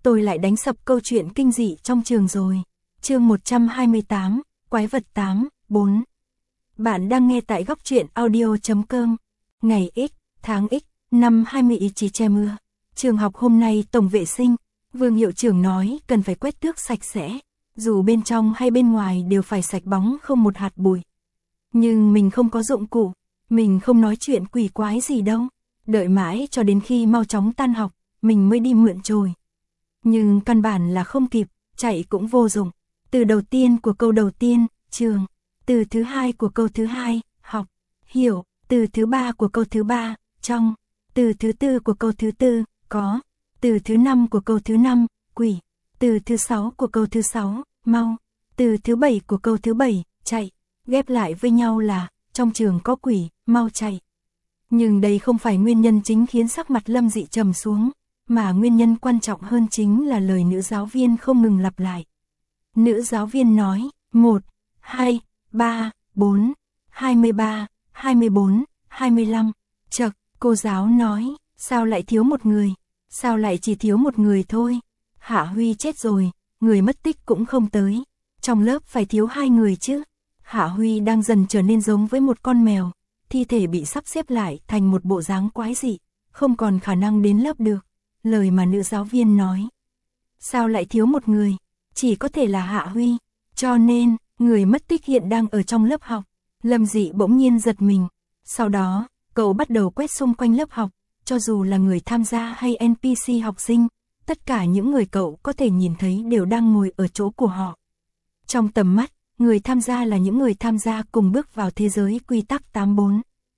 tôi lại đánh sập câu chuyện kinh dị trong trường rồi. Chương 128, Quái vật 8, 4. Bạn đang nghe tại góc truyện audio.com. Ngày X, tháng X, năm 20 ý chí che mưa. Trường học hôm nay tổng vệ sinh, Vương hiệu trưởng nói cần phải quét tước sạch sẽ, dù bên trong hay bên ngoài đều phải sạch bóng không một hạt bụi. Nhưng mình không có dụng cụ, mình không nói chuyện quỷ quái gì đâu. Đợi mãi cho đến khi mau chóng tan học, mình mới đi mượn chổi. Nhưng căn bản là không kịp, chạy cũng vô dụng. Từ đầu tiên của câu đầu tiên, trường. Từ thứ hai của câu thứ hai, học, hiểu. Từ thứ ba của câu thứ ba, trong. Từ thứ tư của câu thứ tư, có. Từ thứ năm của câu thứ năm, quỷ. Từ thứ sáu của câu thứ sáu, mau. Từ thứ bảy của câu thứ bảy, chạy. Ghép lại với nhau là, trong trường có quỷ, mau chạy. Nhưng đây không phải nguyên nhân chính khiến sắc mặt Lâm Dị trầm xuống, mà nguyên nhân quan trọng hơn chính là lời nữ giáo viên không ngừng lặp lại. Nữ giáo viên nói, 1, 2, 3, 4, 23, 24, 25. Chậc, cô giáo nói, sao lại thiếu một người? Sao lại chỉ thiếu một người thôi? Hạ Huy chết rồi, người mất tích cũng không tới. Trong lớp phải thiếu 2 người chứ. Hạ Huy đang dần trở nên giống với một con mèo, thi thể bị sắp xếp lại thành một bộ dáng quái dị, không còn khả năng đến lớp được. Lời mà nữ giáo viên nói. Sao lại thiếu một người? Chỉ có thể là Hạ Huy. Cho nên, người mất tích hiện đang ở trong lớp học. Lâm Dị bỗng nhiên giật mình. Sau đó, cậu bắt đầu quét xung quanh lớp học, cho dù là người tham gia hay NPC học sinh, tất cả những người cậu có thể nhìn thấy đều đang ngồi ở chỗ của họ. Trong tầm mắt, người tham gia là những người tham gia cùng bước vào thế giới quy tắc 84.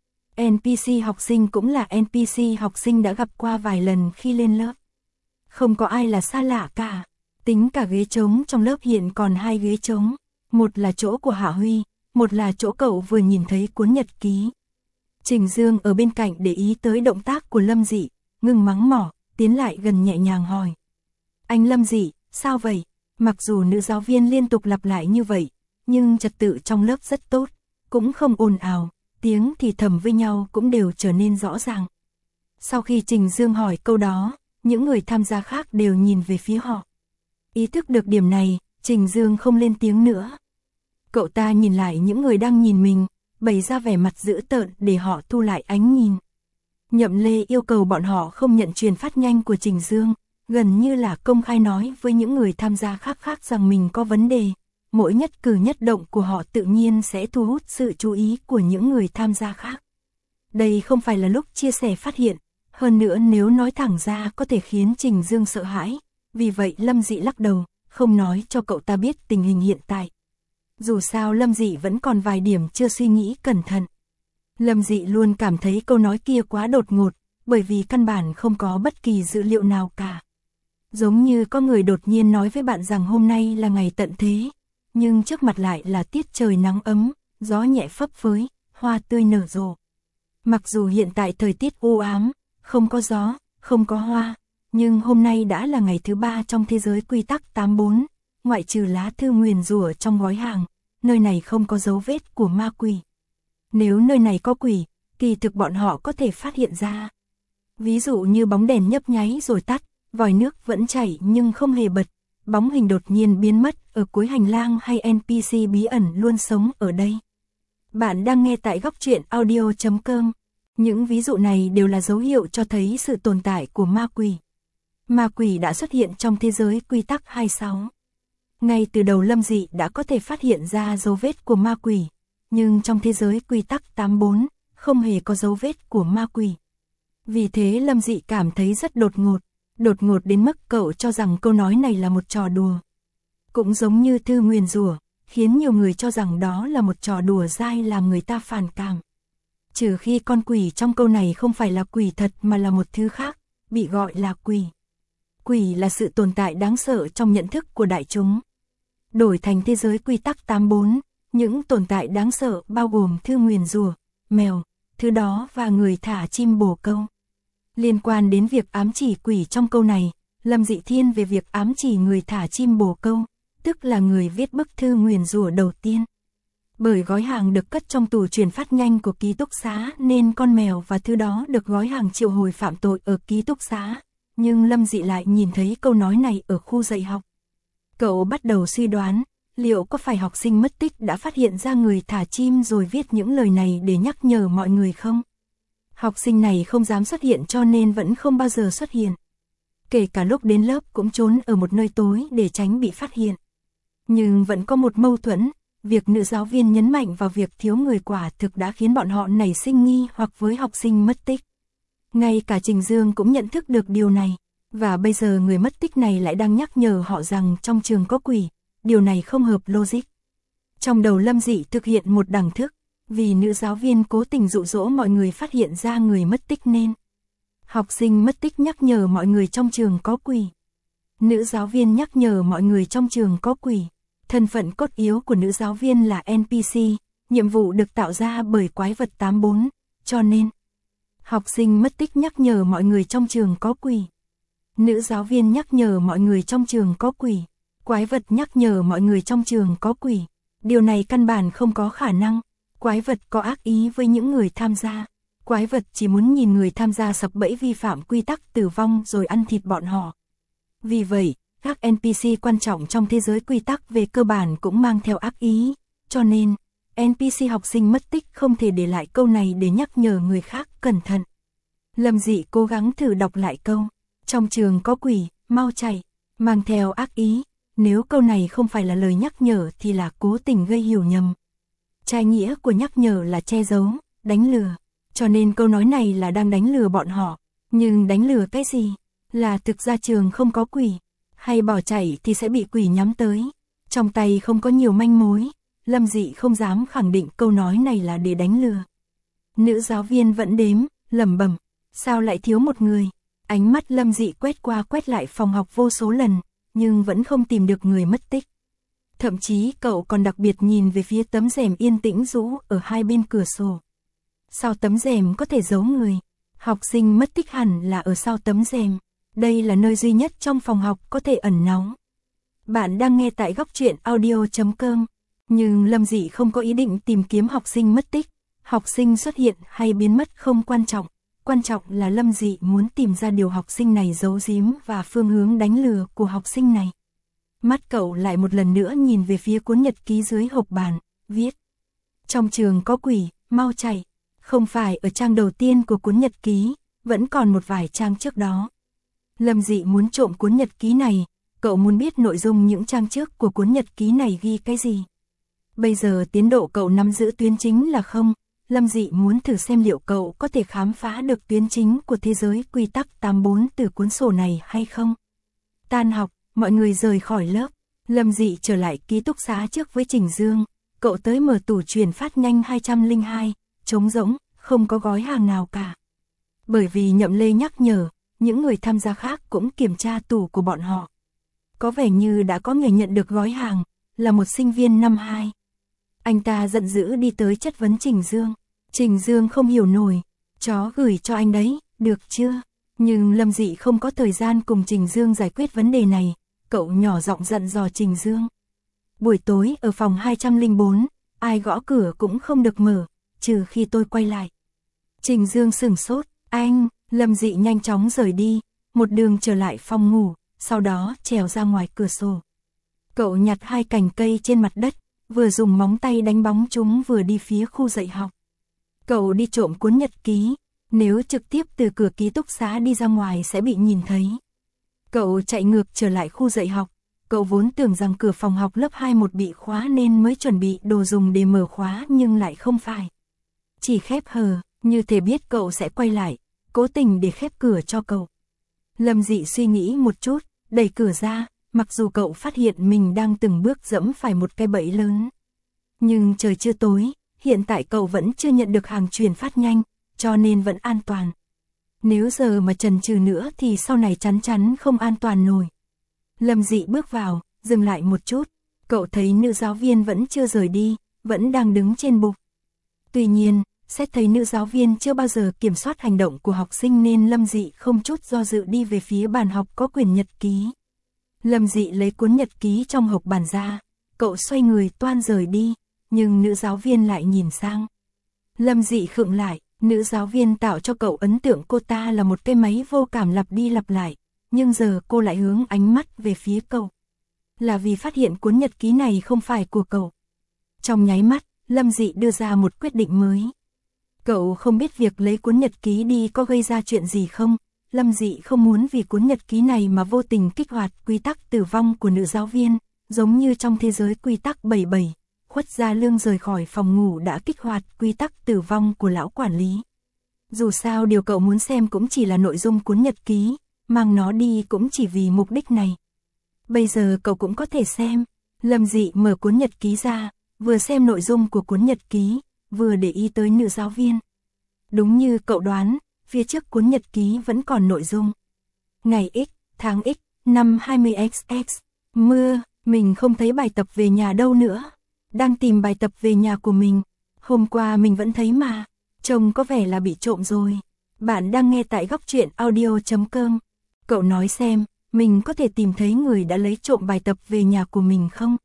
NPC học sinh cũng là NPC học sinh đã gặp qua vài lần khi lên lớp. Không có ai là xa lạ cả. Tính cả ghế trống trong lớp hiện còn 2 ghế trống. Một là chỗ của Hạ Huy, một là chỗ cậu vừa nhìn thấy cuốn nhật ký. Trình Dương ở bên cạnh để ý tới động tác của Lâm Dị, ngừng mắng mỏ, tiến lại gần nhẹ nhàng hỏi. Anh Lâm Dị, sao vậy? Mặc dù nữ giáo viên liên tục lặp lại như vậy, nhưng trật tự trong lớp rất tốt, cũng không ồn ào, tiếng thì thầm với nhau cũng đều trở nên rõ ràng. Sau khi Trình Dương hỏi câu đó, những người tham gia khác đều nhìn về phía họ. Ý thức được điểm này, Trình Dương không lên tiếng nữa. Cậu ta nhìn lại những người đang nhìn mình, bày ra vẻ mặt dữ tợn để họ thu lại ánh nhìn. Nhậm Lê yêu cầu bọn họ không nhận truyền phát nhanh của Trình Dương, gần như là công khai nói với những người tham gia khác rằng mình có vấn đề. Mỗi nhất cử nhất động của họ tự nhiên sẽ thu hút sự chú ý của những người tham gia khác. Đây không phải là lúc chia sẻ phát hiện, hơn nữa nếu nói thẳng ra có thể khiến Trình Dương sợ hãi. Vì vậy Lâm Dị lắc đầu, không nói cho cậu ta biết tình hình hiện tại. Dù sao Lâm Dị vẫn còn vài điểm chưa suy nghĩ cẩn thận. Lâm Dị luôn cảm thấy câu nói kia quá đột ngột, bởi vì căn bản không có bất kỳ dữ liệu nào cả. Giống như có người đột nhiên nói với bạn rằng hôm nay là ngày tận thế, nhưng trước mặt lại là tiết trời nắng ấm, gió nhẹ phấp phới, hoa tươi nở rộ. Mặc dù hiện tại thời tiết u ám, không có gió, không có hoa, nhưng hôm nay đã là ngày thứ 3 trong thế giới quy tắc 84, ngoại trừ lá thư nguyền rủa trong gói hàng, nơi này không có dấu vết của ma quỷ. Nếu nơi này có quỷ, kỳ thực bọn họ có thể phát hiện ra. Ví dụ như bóng đèn nhấp nháy rồi tắt, vòi nước vẫn chảy nhưng không hề bật, bóng hình đột nhiên biến mất ở cuối hành lang hay NPC bí ẩn luôn sống ở đây. Bạn đang nghe tại góc truyện audio.com. Những ví dụ này đều là dấu hiệu cho thấy sự tồn tại của ma quỷ. Ma quỷ đã xuất hiện trong thế giới quy tắc 26. Ngay từ đầu Lâm Dị đã có thể phát hiện ra dấu vết của ma quỷ, nhưng trong thế giới quy tắc 84, không hề có dấu vết của ma quỷ. Vì thế Lâm Dị cảm thấy rất đột ngột đến mức cậu cho rằng câu nói này là một trò đùa. Cũng giống như thư nguyền rủa, khiến nhiều người cho rằng đó là một trò đùa dai làm người ta phản cảm. Trừ khi con quỷ trong câu này không phải là quỷ thật mà là một thứ khác, bị gọi là quỷ. Quỷ là sự tồn tại đáng sợ trong nhận thức của đại chúng. Đổi thành thế giới quy tắc 84, những tồn tại đáng sợ bao gồm thư nguyền rủa, mèo, thứ đó và người thả chim bồ câu. Liên quan đến việc ám chỉ quỷ trong câu này, Lâm Dị thiên về việc ám chỉ người thả chim bồ câu, tức là người viết bức thư nguyền rủa đầu tiên. Bởi gói hàng được cất trong tủ truyền phát nhanh của ký túc xá nên con mèo và thứ đó được gói hàng triệu hồi phạm tội ở ký túc xá, nhưng Lâm Dị lại nhìn thấy câu nói này ở khu dạy học. Cậu bắt đầu suy đoán, liệu có phải học sinh mất tích đã phát hiện ra người thả chim rồi viết những lời này để nhắc nhở mọi người không? Học sinh này không dám xuất hiện cho nên vẫn không bao giờ xuất hiện. Kể cả lúc đến lớp cũng trốn ở một nơi tối để tránh bị phát hiện. Nhưng vẫn có một mâu thuẫn, việc nữ giáo viên nhấn mạnh vào việc thiếu người quả thực đã khiến bọn họ nảy sinh nghi hoặc với học sinh mất tích. Ngay cả Trình Dương cũng nhận thức được điều này, và bây giờ người mất tích này lại đang nhắc nhở họ rằng trong trường có quỷ, điều này không hợp logic. Trong đầu Lâm Dị thực hiện một đẳng thức, vì nữ giáo viên cố tình dụ dỗ mọi người phát hiện ra người mất tích nên học sinh mất tích nhắc nhở mọi người trong trường có quỷ. Nữ giáo viên nhắc nhở mọi người trong trường có quỷ. Thân phận cốt yếu của nữ giáo viên là NPC, nhiệm vụ được tạo ra bởi quái vật 84, cho nên học sinh mất tích nhắc nhở mọi người trong trường có quỷ. Nữ giáo viên nhắc nhở mọi người trong trường có quỷ. Quái vật nhắc nhở mọi người trong trường có quỷ. Điều này căn bản không có khả năng. Quái vật có ác ý với những người tham gia. Quái vật chỉ muốn nhìn người tham gia sập bẫy vi phạm quy tắc tử vong rồi ăn thịt bọn họ. Vì vậy, các NPC quan trọng trong thế giới quy tắc về cơ bản cũng mang theo ác ý. Cho nên, NPC học sinh mất tích không thể để lại câu này để nhắc nhở người khác cẩn thận. Lâm Dị cố gắng thử đọc lại câu. Trong trường có quỷ, mau chạy. Mang theo ác ý. Nếu câu này không phải là lời nhắc nhở thì là cố tình gây hiểu nhầm. Trái nghĩa của nhắc nhở là che giấu, đánh lừa. Cho nên câu nói này là đang đánh lừa bọn họ. Nhưng đánh lừa cái gì? Là thực ra trường không có quỷ. Hay bỏ chạy thì sẽ bị quỷ nhắm tới. Trong tay không có nhiều manh mối. Lâm Dị không dám khẳng định câu nói này là để đánh lừa. Nữ giáo viên vẫn đếm, lẩm bẩm. Sao lại thiếu một người? Ánh mắt Lâm Dị quét qua quét lại phòng học vô số lần, nhưng vẫn không tìm được người mất tích. Thậm chí cậu còn đặc biệt nhìn về phía tấm rèm yên tĩnh rũ ở hai bên cửa sổ. Sau tấm rèm có thể giấu người. Học sinh mất tích hẳn là ở sau tấm rèm. Đây là nơi duy nhất trong phòng học có thể ẩn náu. Bạn đang nghe tại góc truyện audio.com. Nhưng Lâm Dị không có ý định tìm kiếm học sinh mất tích. Học sinh xuất hiện hay biến mất không quan trọng. Quan trọng là Lâm Dị muốn tìm ra điều học sinh này giấu giếm và phương hướng đánh lừa của học sinh này. Mắt cậu lại một lần nữa nhìn về phía cuốn nhật ký dưới hộp bàn, viết. Trong trường có quỷ, mau chạy. Không phải ở trang đầu tiên của cuốn nhật ký, vẫn còn một vài trang trước đó. Lâm Dị muốn trộm cuốn nhật ký này, cậu muốn biết nội dung những trang trước của cuốn nhật ký này ghi cái gì. Bây giờ tiến độ cậu nắm giữ tuyến chính là không. Lâm Dị muốn thử xem liệu cậu có thể khám phá được tuyến chính của thế giới quy tắc 84 từ cuốn sổ này hay không. Tan học, mọi người rời khỏi lớp. Lâm Dị trở lại ký túc xá trước với Trình Dương. Cậu tới mở tủ chuyển phát nhanh 202, trống rỗng, không có gói hàng nào cả. Bởi vì Nhậm Lê nhắc nhở, những người tham gia khác cũng kiểm tra tủ của bọn họ. Có vẻ như đã có người nhận được gói hàng, là một sinh viên năm 2. Anh ta giận dữ đi tới chất vấn Trình Dương. Trình Dương không hiểu nổi. Chó gửi cho anh đấy, được chưa? Nhưng Lâm Dị không có thời gian cùng Trình Dương giải quyết vấn đề này. Cậu nhỏ giọng dặn dò Trình Dương. Buổi tối ở phòng 204, ai gõ cửa cũng không được mở, trừ khi tôi quay lại. Trình Dương sửng sốt. Anh, Lâm Dị nhanh chóng rời đi, một đường trở lại phòng ngủ, sau đó trèo ra ngoài cửa sổ. Cậu nhặt 2 cành cây trên mặt đất, vừa dùng móng tay đánh bóng chúng vừa đi phía khu dạy học. Cậu đi trộm cuốn nhật ký, nếu trực tiếp từ cửa ký túc xá đi ra ngoài sẽ bị nhìn thấy. Cậu chạy ngược trở lại khu dạy học, cậu vốn tưởng rằng cửa phòng học lớp 21 bị khóa nên mới chuẩn bị đồ dùng để mở khóa nhưng lại không phải. Chỉ khép hờ, như thể biết cậu sẽ quay lại, cố tình để khép cửa cho cậu. Lâm Dị suy nghĩ một chút, đẩy cửa ra, mặc dù cậu phát hiện mình đang từng bước dẫm phải một cái bẫy lớn. Nhưng trời chưa tối, hiện tại cậu vẫn chưa nhận được hàng chuyển phát nhanh, cho nên vẫn an toàn. Nếu giờ mà chần chừ nữa thì sau này chắn chắn không an toàn nổi. Lâm Dị bước vào, dừng lại một chút, cậu thấy nữ giáo viên vẫn chưa rời đi, vẫn đang đứng trên bục. Tuy nhiên, xét thấy nữ giáo viên chưa bao giờ kiểm soát hành động của học sinh nên Lâm Dị không chút do dự đi về phía bàn học có quyển nhật ký. Lâm Dị lấy cuốn nhật ký trong hộp bàn ra, cậu xoay người toan rời đi, nhưng nữ giáo viên lại nhìn sang. Lâm Dị khựng lại, nữ giáo viên tạo cho cậu ấn tượng cô ta là một cái máy vô cảm lặp đi lặp lại, nhưng giờ cô lại hướng ánh mắt về phía cậu. Là vì phát hiện cuốn nhật ký này không phải của cậu. Trong nháy mắt, Lâm Dị đưa ra một quyết định mới. Cậu không biết việc lấy cuốn nhật ký đi có gây ra chuyện gì không? Lâm Dị không muốn vì cuốn nhật ký này mà vô tình kích hoạt quy tắc tử vong của nữ giáo viên, giống như trong thế giới quy tắc 77, Khuất Gia Lương rời khỏi phòng ngủ đã kích hoạt quy tắc tử vong của lão quản lý. Dù sao điều cậu muốn xem cũng chỉ là nội dung cuốn nhật ký, mang nó đi cũng chỉ vì mục đích này. Bây giờ cậu cũng có thể xem. Lâm Dị mở cuốn nhật ký ra, vừa xem nội dung của cuốn nhật ký, vừa để ý tới nữ giáo viên. Đúng như cậu đoán, phía trước cuốn nhật ký vẫn còn nội dung. Ngày X, tháng X, năm 20XX, mưa, mình không thấy bài tập về nhà đâu nữa. Đang tìm bài tập về nhà của mình. Hôm qua mình vẫn thấy mà, trông có vẻ là bị trộm rồi. Bạn đang nghe tại góc truyện audio.com. Cậu nói xem, mình có thể tìm thấy người đã lấy trộm bài tập về nhà của mình không?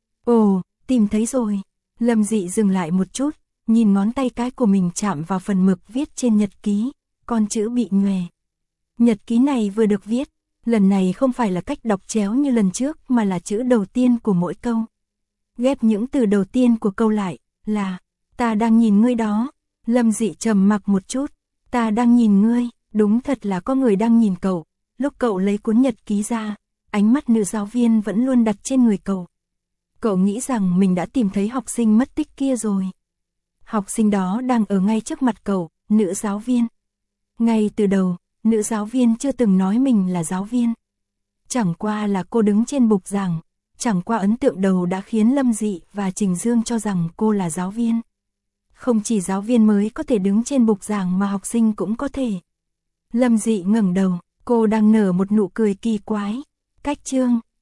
Ồ, tìm thấy rồi. Lâm Dị dừng lại một chút, nhìn ngón tay cái của mình chạm vào phần mực viết trên nhật ký, con chữ bị nhòe. Nhật ký này vừa được viết, lần này không phải là cách đọc chéo như lần trước mà là chữ đầu tiên của mỗi câu. Ghép những từ đầu tiên của câu lại, là, ta đang nhìn ngươi đó. Lâm Dị trầm mặc một chút, ta đang nhìn ngươi, đúng thật là có người đang nhìn cậu. Lúc cậu lấy cuốn nhật ký ra, ánh mắt nữ giáo viên vẫn luôn đặt trên người cậu. Cậu nghĩ rằng mình đã tìm thấy học sinh mất tích kia rồi. Học sinh đó đang ở ngay trước mặt cậu, nữ giáo viên. Ngay từ đầu, nữ giáo viên chưa từng nói mình là giáo viên. Chẳng qua là cô đứng trên bục giảng, chẳng qua ấn tượng đầu đã khiến Lâm Dị và Trình Dương cho rằng cô là giáo viên. Không chỉ giáo viên mới có thể đứng trên bục giảng mà học sinh cũng có thể. Lâm Dị ngẩng đầu, cô đang nở một nụ cười kỳ quái. Cách chương